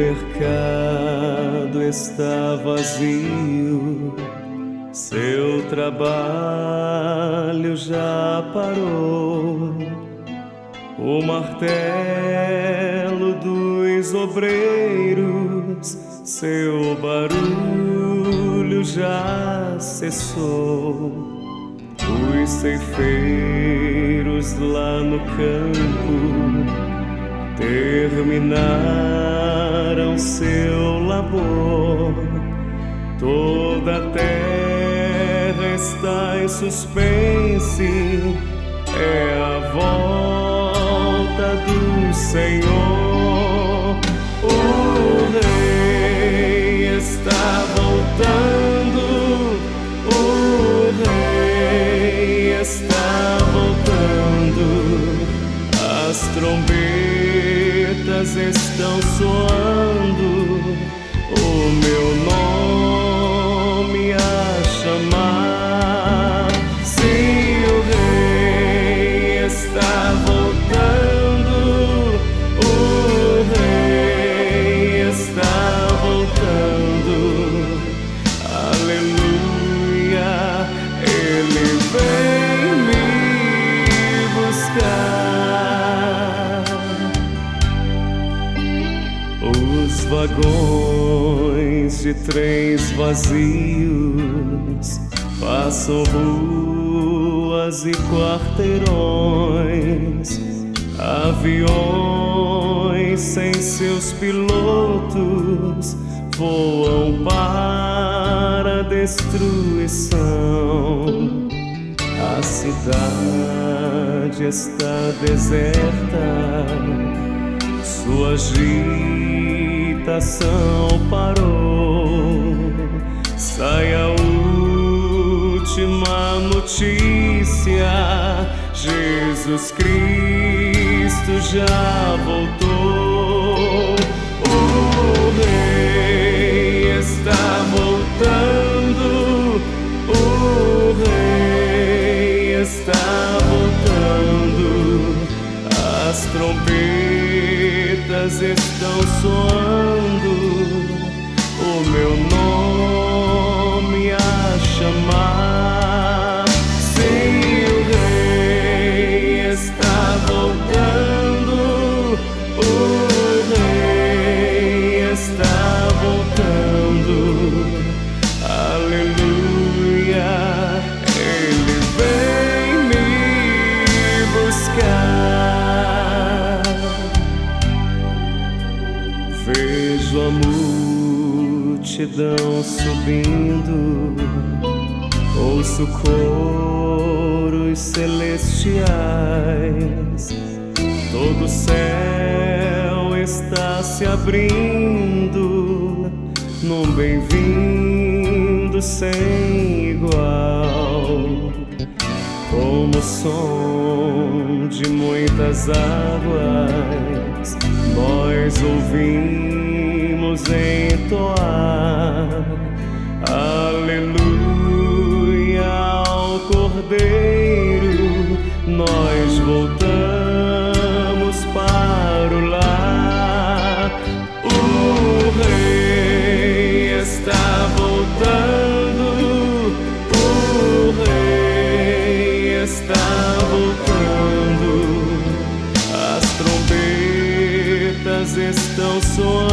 mercado está vazio, seu trabalho já parou. O martelo dos obreiros, seu barulho já cessou. Os ceifeiros lá no campo terminaram seu labor. Toda a terra está em suspense, é a volta do Senhor. O Rei está voltando, o Rei está voltando. As trombetas estão soando, o meu nome a chamar. Sim, o Rei está voltando, o Rei está voltando. Aleluia, Ele vem me buscar. Os vagões de trens vazios passam ruas e quarteirões. Aviões sem seus pilotos voam para a destruição. A cidade está deserta, sua agitação parou. Sai a última notícia: Jesus Cristo já voltou. O Rei está voltando, o Rei está voltando. As trombetas estão soando, o meu nome a chamar. Sim, o Rei está voltando, o Rei está voltando. Aleluia, Ele vem me buscar. Vejo a multidão subindo, ouço coros celestiais. Todo o céu está se abrindo num bem-vindo sem igual. Como o som de muitas águas, nós ouvimos entoar aleluia ao Cordeiro. Nós voltamos para o lar. O Rei está voltando, o Rei está voltando. As trombetas estão soando,